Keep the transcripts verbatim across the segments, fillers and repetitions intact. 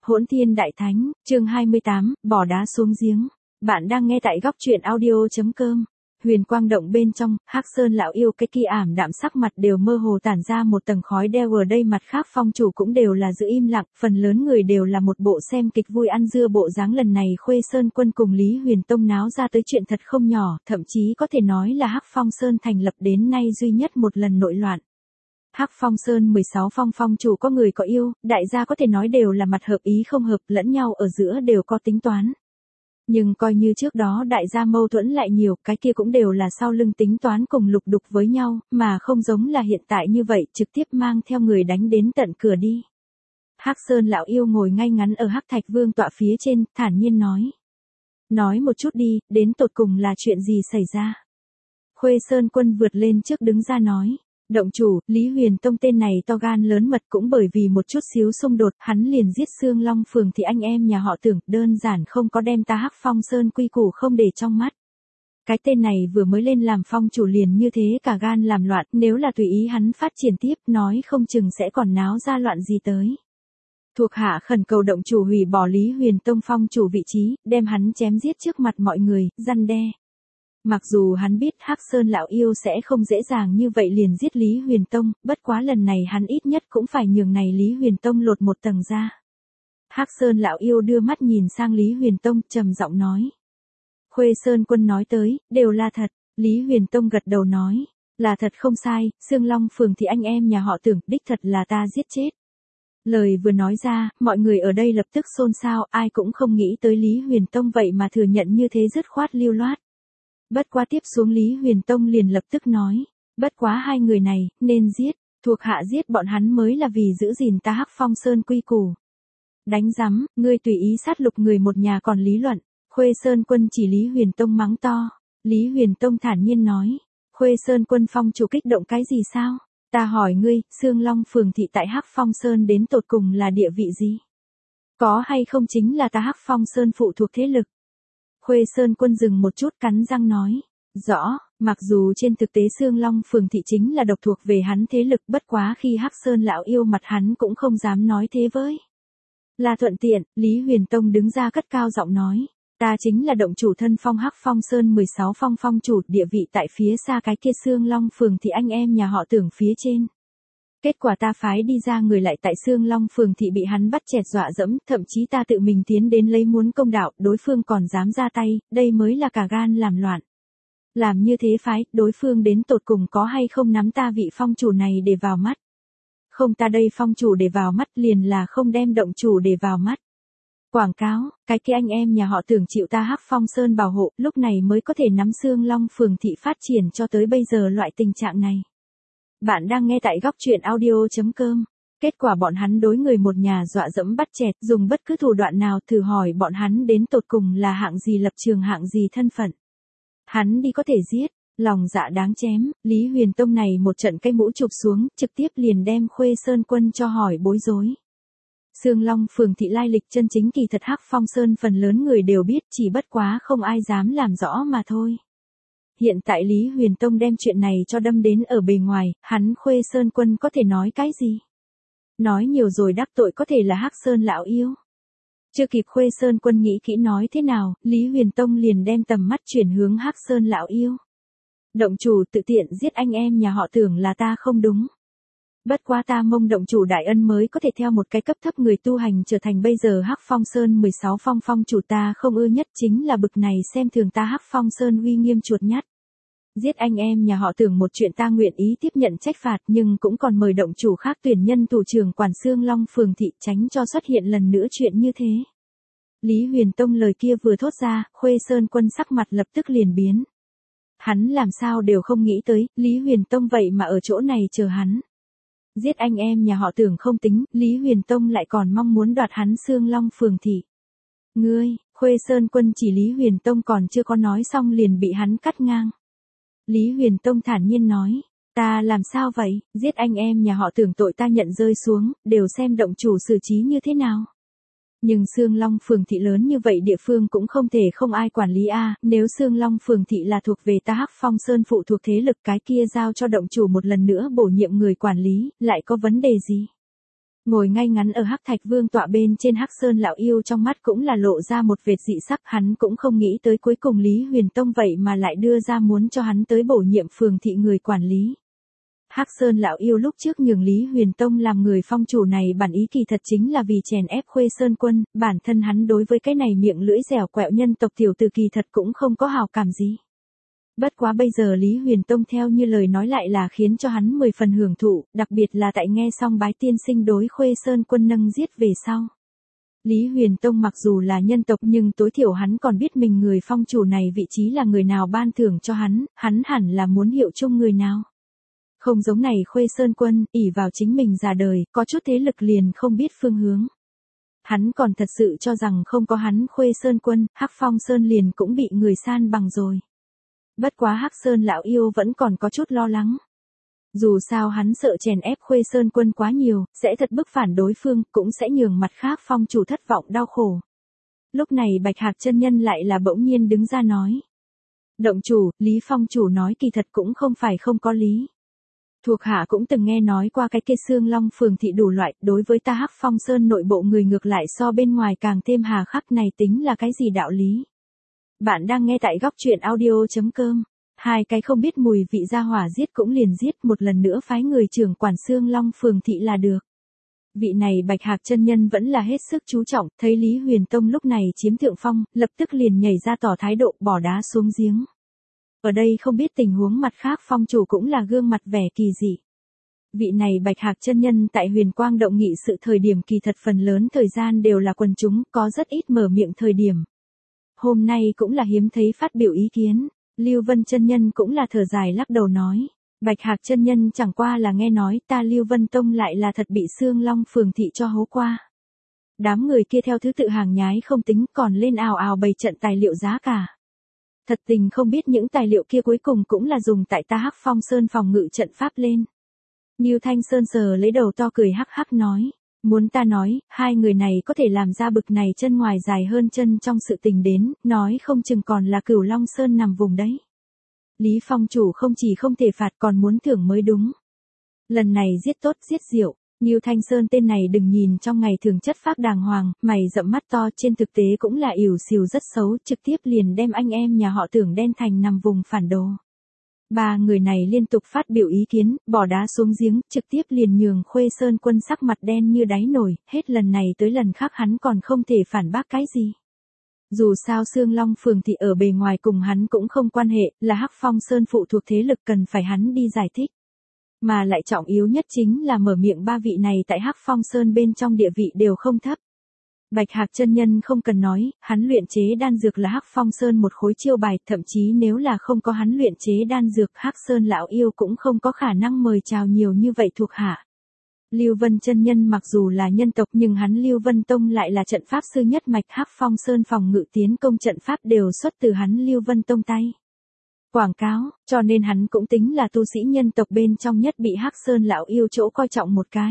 Hỗn Thiên Đại Thánh, chương hai mươi tám, bỏ đá xuống giếng. Bạn đang nghe tại góc truyện audio chấm com. Huyền quang động bên trong, Hắc Sơn lão yêu cái kia ảm đạm sắc mặt đều mơ hồ tản ra một tầng khói đeo, ở đây mặt khác phong chủ cũng đều là giữ im lặng, phần lớn người đều là một bộ xem kịch vui ăn dưa bộ dáng. Lần này Khuê Sơn Quân cùng Lý Huyền Tông náo ra tới chuyện thật không nhỏ, thậm chí có thể nói là Hắc Phong Sơn thành lập đến nay duy nhất một lần nội loạn. Hắc Phong Sơn mười sáu phong phong chủ có người có yêu, đại gia có thể nói đều là mặt hợp ý không hợp, lẫn nhau ở giữa đều có tính toán. Nhưng coi như trước đó đại gia mâu thuẫn lại nhiều, cái kia cũng đều là sau lưng tính toán cùng lục đục với nhau, mà không giống là hiện tại như vậy, trực tiếp mang theo người đánh đến tận cửa đi. Hắc Sơn lão yêu ngồi ngay ngắn ở Hắc Thạch Vương tọa phía trên, thản nhiên nói. Nói một chút đi, đến tột cùng là chuyện gì xảy ra? Khuê Sơn Quân vượt lên trước đứng ra nói. Động chủ, Lý Huyền Tông tên này to gan lớn mật, cũng bởi vì một chút xíu xung đột, hắn liền giết Sương Long Phường thì anh em nhà họ Tưởng, đơn giản không có đem ta Hắc Phong Sơn quy củ không để trong mắt. Cái tên này vừa mới lên làm phong chủ liền như thế cả gan làm loạn, nếu là tùy ý hắn phát triển tiếp, nói không chừng sẽ còn náo ra loạn gì tới. Thuộc hạ khẩn cầu động chủ hủy bỏ Lý Huyền Tông phong chủ vị trí, đem hắn chém giết trước mặt mọi người, răn đe. Mặc dù hắn biết Hắc Sơn lão yêu sẽ không dễ dàng như vậy liền giết Lý Huyền Tông, bất quá lần này hắn ít nhất cũng phải nhường này Lý Huyền Tông lột một tầng ra. Hắc Sơn lão yêu đưa mắt nhìn sang Lý Huyền Tông, trầm giọng nói. Khuê Sơn Quân nói tới, đều là thật. Lý Huyền Tông gật đầu nói, là thật không sai, Sương Long Phường thì anh em nhà họ Tưởng, đích thật là ta giết chết. Lời vừa nói ra, mọi người ở đây lập tức xôn xao, ai cũng không nghĩ tới Lý Huyền Tông vậy mà thừa nhận như thế dứt khoát lưu loát. Bất quá tiếp xuống Lý Huyền Tông liền lập tức nói, bất quá hai người này, nên giết, thuộc hạ giết bọn hắn mới là vì giữ gìn ta Hắc Phong Sơn quy củ. Đánh rắm, ngươi tùy ý sát lục người một nhà còn lý luận. Khuê Sơn Quân chỉ Lý Huyền Tông mắng to. Lý Huyền Tông thản nhiên nói, Khuê Sơn Quân phong chủ kích động cái gì sao? Ta hỏi ngươi, Sương Long Phường thị tại Hắc Phong Sơn đến tột cùng là địa vị gì? Có hay không chính là ta Hắc Phong Sơn phụ thuộc thế lực? Khuê Sơn Quân dừng một chút cắn răng nói, rõ, mặc dù trên thực tế Sương Long Phường thị chính là độc thuộc về hắn thế lực, bất quá khi Hắc Sơn lão yêu mặt hắn cũng không dám nói thế với. Là thuận tiện, Lý Huyền Tông đứng ra cất cao giọng nói, ta chính là động chủ thân phong Hắc Phong Sơn mười sáu phong phong chủ, địa vị tại phía xa cái kia Sương Long Phường thì anh em nhà họ Tưởng phía trên. Kết quả ta phái đi ra người lại tại Sương Long Phường thị bị hắn bắt chẹt dọa dẫm, thậm chí ta tự mình tiến đến lấy muốn công đạo, đối phương còn dám ra tay, đây mới là cả gan làm loạn. Làm như thế phái, đối phương đến tột cùng có hay không nắm ta vị phong chủ này để vào mắt. Không, ta đây phong chủ để vào mắt liền là không đem động chủ để vào mắt. Quảng cáo, cái kia anh em nhà họ Tưởng chịu ta Hắc Phong Sơn bảo hộ, lúc này mới có thể nắm Sương Long Phường thị phát triển cho tới bây giờ loại tình trạng này. Bạn đang nghe tại góc truyện audio chấm com. Kết quả bọn hắn đối người một nhà dọa dẫm bắt chẹt, dùng bất cứ thủ đoạn nào, thử hỏi bọn hắn đến tột cùng là hạng gì lập trường, hạng gì thân phận. Hắn đi có thể giết, lòng dạ đáng chém. Lý Huyền Tông này một trận cây mũ chụp xuống, trực tiếp liền đem Khuê Sơn Quân cho hỏi bối rối. Sương Long Phường thị lai lịch chân chính kỳ thật Hắc Phong Sơn phần lớn người đều biết, chỉ bất quá không ai dám làm rõ mà thôi. Hiện tại Lý Huyền Tông đem chuyện này cho đâm đến ở bề ngoài, hắn Khuê Sơn Quân có thể nói cái gì? Nói nhiều rồi đắc tội có thể là Hắc Sơn lão yêu. Chưa kịp Khuê Sơn Quân nghĩ kỹ nói thế nào, Lý Huyền Tông liền đem tầm mắt chuyển hướng Hắc Sơn lão yêu. Động chủ tự tiện giết anh em nhà họ Tưởng là ta không đúng. Bất quá ta mong động chủ đại ân mới có thể theo một cái cấp thấp người tu hành trở thành bây giờ Hắc Phong Sơn mười sáu phong phong chủ, ta không ưa nhất chính là bực này xem thường ta Hắc Phong Sơn uy nghiêm chuột nhắt. Giết anh em nhà họ Tưởng một chuyện ta nguyện ý tiếp nhận trách phạt, nhưng cũng còn mời động chủ khác tuyển nhân thủ trưởng quản Sương Long Phường thị, tránh cho xuất hiện lần nữa chuyện như thế. Lý Huyền Tông lời kia vừa thốt ra, Khuê Sơn Quân sắc mặt lập tức liền biến. Hắn làm sao đều không nghĩ tới, Lý Huyền Tông vậy mà ở chỗ này chờ hắn. Giết anh em nhà họ Tưởng không tính, Lý Huyền Tông lại còn mong muốn đoạt hắn Sương Long Phường thị. Ngươi, Khuê Sơn Quân chỉ Lý Huyền Tông còn chưa có nói xong liền bị hắn cắt ngang. Lý Huyền Tông thản nhiên nói, ta làm sao vậy, giết anh em nhà họ Tưởng tội ta nhận rơi xuống, đều xem động chủ xử trí như thế nào. Nhưng Sương Long Phường thị lớn như vậy địa phương cũng không thể không ai quản lý a, nếu Sương Long Phường thị là thuộc về ta Hắc Phong Sơn phụ thuộc thế lực, cái kia giao cho động chủ một lần nữa bổ nhiệm người quản lý, lại có vấn đề gì? Ngồi ngay ngắn ở Hắc Thạch Vương tọa bên trên Hắc Sơn lão yêu trong mắt cũng là lộ ra một vệt dị sắc, hắn cũng không nghĩ tới cuối cùng Lý Huyền Tông vậy mà lại đưa ra muốn cho hắn tới bổ nhiệm phường thị người quản lý. Hắc Sơn lão yêu lúc trước nhường Lý Huyền Tông làm người phong chủ này bản ý kỳ thật chính là vì chèn ép Khuê Sơn Quân, bản thân hắn đối với cái này miệng lưỡi dẻo quẹo nhân tộc tiểu tử kỳ thật cũng không có hào cảm gì. Bất quá bây giờ Lý Huyền Tông theo như lời nói lại là khiến cho hắn mười phần hưởng thụ, đặc biệt là tại nghe xong bái tiên sinh đối Khuê Sơn Quân nâng giết về sau. Lý Huyền Tông mặc dù là nhân tộc nhưng tối thiểu hắn còn biết mình người phong chủ này vị trí là người nào ban thưởng cho hắn, hắn hẳn là muốn hiệu chung người nào. Không giống này Khuê Sơn Quân, ỷ vào chính mình già đời, có chút thế lực liền không biết phương hướng. Hắn còn thật sự cho rằng không có hắn Khuê Sơn Quân, Hắc Phong Sơn liền cũng bị người san bằng rồi. Bất quá Hắc Sơn lão yêu vẫn còn có chút lo lắng. Dù sao hắn sợ chèn ép Khuê Sơn Quân quá nhiều, sẽ thật bức phản đối phương, cũng sẽ nhường mặt khác phong chủ thất vọng đau khổ. Lúc này Bạch Hạc chân nhân lại là bỗng nhiên đứng ra nói. Động chủ, Lý phong chủ nói kỳ thật cũng không phải không có lý. Thuộc hạ cũng từng nghe nói qua cái kia Xương Long phường thị đủ loại, đối với ta Hắc Phong Sơn nội bộ người ngược lại so bên ngoài càng thêm hà khắc, này tính là cái gì đạo lý. Bạn đang nghe tại góc truyện audio.com. Hai cái không biết mùi vị ra hỏa giết cũng liền giết, một lần nữa phái người trưởng quản Xương Long phường thị là được. Vị này Bạch Hạc chân nhân vẫn là hết sức chú trọng, thấy Lý Huyền Tông lúc này chiếm thượng phong, lập tức liền nhảy ra tỏ thái độ bỏ đá xuống giếng. Ở đây không biết tình huống mặt khác phong chủ cũng là gương mặt vẻ kỳ dị. Vị này Bạch Hạc chân nhân tại Huyền Quang động nghị sự thời điểm kỳ thật phần lớn thời gian đều là quần chúng, có rất ít mở miệng thời điểm. Hôm nay cũng là hiếm thấy phát biểu ý kiến, Lưu Vân chân nhân cũng là thở dài lắc đầu nói. Bạch Hạc chân nhân chẳng qua là nghe nói ta Lưu Vân Tông lại là thật bị Xương Long phường thị cho hố qua. Đám người kia theo thứ tự hàng nhái không tính còn lên ào ào bày trận tài liệu giá cả. Thật tình không biết những tài liệu kia cuối cùng cũng là dùng tại ta Hắc Phong Sơn phòng ngự trận pháp lên. Ngưu Thanh Sơn sờ lấy đầu to cười hắc hắc nói. Muốn ta nói, hai người này có thể làm ra bực này chân ngoài dài hơn chân trong sự tình đến, nói không chừng còn là Cửu Long Sơn nằm vùng đấy. Lý phong chủ không chỉ không thể phạt còn muốn thưởng mới đúng. Lần này giết tốt giết diệu. Ngưu Thanh Sơn tên này đừng nhìn trong ngày thường chất phác đàng hoàng, mày rậm mắt to, trên thực tế cũng là ỉu xìu rất xấu, trực tiếp liền đem anh em nhà họ Tưởng đen thành nằm vùng phản đồ. Ba người này liên tục phát biểu ý kiến, bỏ đá xuống giếng, trực tiếp liền nhường Khuê Sơn Quân sắc mặt đen như đáy nồi, hết lần này tới lần khác hắn còn không thể phản bác cái gì. Dù sao Xương Long phường thị ở bề ngoài cùng hắn cũng không quan hệ, là Hắc Phong Sơn phụ thuộc thế lực cần phải hắn đi giải thích. Mà lại trọng yếu nhất chính là mở miệng ba vị này tại Hắc Phong Sơn bên trong địa vị đều không thấp. Bạch Hạc chân nhân không cần nói, hắn luyện chế đan dược là Hắc Phong Sơn một khối chiêu bài, thậm chí nếu là không có hắn luyện chế đan dược, Hắc Sơn lão yêu cũng không có khả năng mời chào nhiều như vậy thuộc hạ. Lưu Vân chân nhân mặc dù là nhân tộc nhưng hắn Lưu Vân Tông lại là trận pháp sư nhất mạch, Hắc Phong Sơn phòng ngự tiến công trận pháp đều xuất từ hắn Lưu Vân Tông tay. Quảng cáo, cho nên hắn cũng tính là tu sĩ nhân tộc bên trong nhất bị Hắc Sơn lão yêu chỗ coi trọng một cái.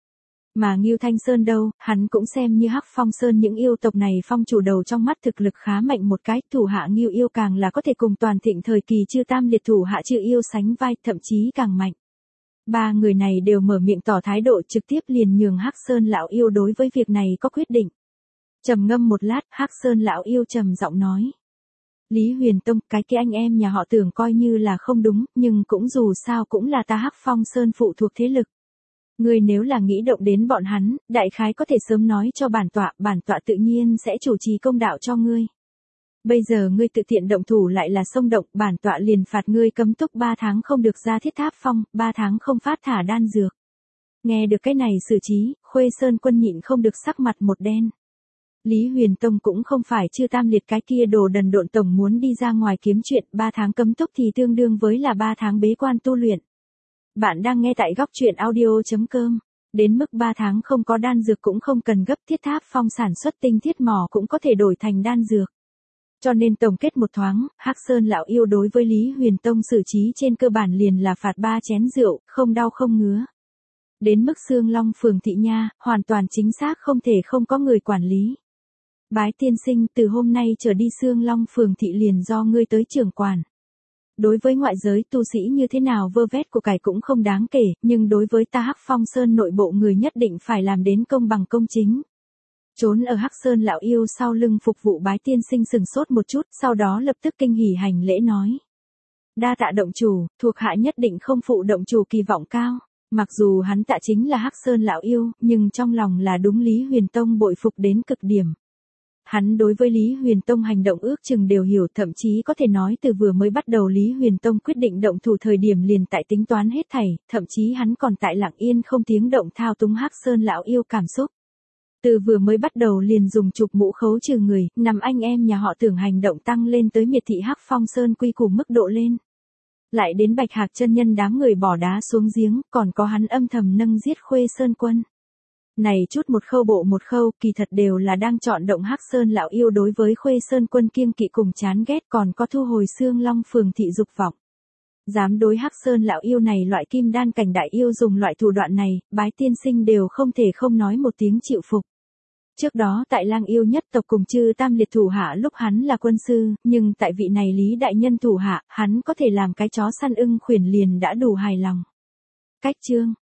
Mà Ngưu Thanh Sơn đâu, hắn cũng xem như Hắc Phong Sơn những yêu tộc này phong chủ đầu trong mắt thực lực khá mạnh một cái, thủ hạ Ngưu yêu càng là có thể cùng toàn thịnh thời kỳ chư tam liệt thủ hạ chư yêu sánh vai, thậm chí càng mạnh. Ba người này đều mở miệng tỏ thái độ, trực tiếp liền nhường Hắc Sơn lão yêu đối với việc này có quyết định. Trầm ngâm một lát, Hắc Sơn lão yêu trầm giọng nói. Lý Huyền Tông, cái kia anh em nhà họ Tưởng coi như là không đúng, nhưng cũng dù sao cũng là ta Hắc Phong Sơn phụ thuộc thế lực. Ngươi nếu là nghĩ động đến bọn hắn, đại khái có thể sớm nói cho bản tọa, bản tọa tự nhiên sẽ chủ trì công đạo cho ngươi. Bây giờ ngươi tự tiện động thủ lại là xông động, bản tọa liền phạt ngươi cấm túc ba tháng không được ra Thiết Tháp Phong, ba tháng không phát thả đan dược. Nghe được cái này xử trí, Khuê Sơn Quân nhịn không được sắc mặt một đen. Lý Huyền Tông cũng không phải chư tam liệt cái kia đồ đần độn tổng muốn đi ra ngoài kiếm chuyện, ba tháng cấm túc thì tương đương với là ba tháng bế quan tu luyện. Bạn đang nghe tại góc truyện audio.com. Đến mức ba tháng không có đan dược cũng không cần gấp, Thiết Tháp Phong sản xuất tinh thiết mỏ cũng có thể đổi thành đan dược. Cho nên tổng kết một thoáng, Hắc Sơn lão yêu đối với Lý Huyền Tông xử trí trên cơ bản liền là phạt ba chén rượu, không đau không ngứa. Đến mức Xương Long phường thị nha, hoàn toàn chính xác không thể không có người quản lý. Bái tiên sinh, từ hôm nay trở đi Xương Long phường thị liền do ngươi tới trưởng quản. Đối với ngoại giới tu sĩ như thế nào vơ vét của cải cũng không đáng kể, nhưng đối với ta Hắc Phong Sơn nội bộ người nhất định phải làm đến công bằng công chính. Trốn ở Hắc Sơn lão yêu sau lưng phục vụ bái tiên sinh sừng sốt một chút, sau đó lập tức kinh hỉ hành lễ nói. Đa tạ động chủ, thuộc hạ nhất định không phụ động chủ kỳ vọng cao. Mặc dù hắn tạ chính là Hắc Sơn lão yêu, nhưng trong lòng là đúng Lý Huyền Tông bội phục đến cực điểm. Hắn đối với Lý Huyền Tông hành động ước chừng đều hiểu, thậm chí có thể nói từ vừa mới bắt đầu Lý Huyền Tông quyết định động thủ thời điểm liền tại tính toán hết thảy, thậm chí hắn còn tại lặng yên không tiếng động thao túng Hắc Sơn lão yêu cảm xúc. Từ vừa mới bắt đầu liền dùng chụp mũ khấu trừ người, nằm anh em nhà họ Tưởng hành động tăng lên tới miệt thị Hắc Phong Sơn quy củ mức độ lên. Lại đến Bạch Hạc chân nhân đám người bỏ đá xuống giếng, còn có hắn âm thầm nâng giết Khuê Sơn Quân. Này chút một khâu bộ một khâu, kỳ thật đều là đang chọn động Hắc Sơn lão yêu đối với Khuê Sơn Quân kiêng kỵ cùng chán ghét, còn có thu hồi xương long phường thị dục vọng. Dám đối Hắc Sơn lão yêu này loại kim đan cảnh đại yêu dùng loại thủ đoạn này, bái tiên sinh đều không thể không nói một tiếng chịu phục. Trước đó tại Lang yêu nhất tộc cùng chư tam liệt thủ hạ lúc hắn là quân sư, nhưng tại vị này Lý đại nhân thủ hạ, hắn có thể làm cái chó săn ưng khuyển liền đã đủ hài lòng. Cách chương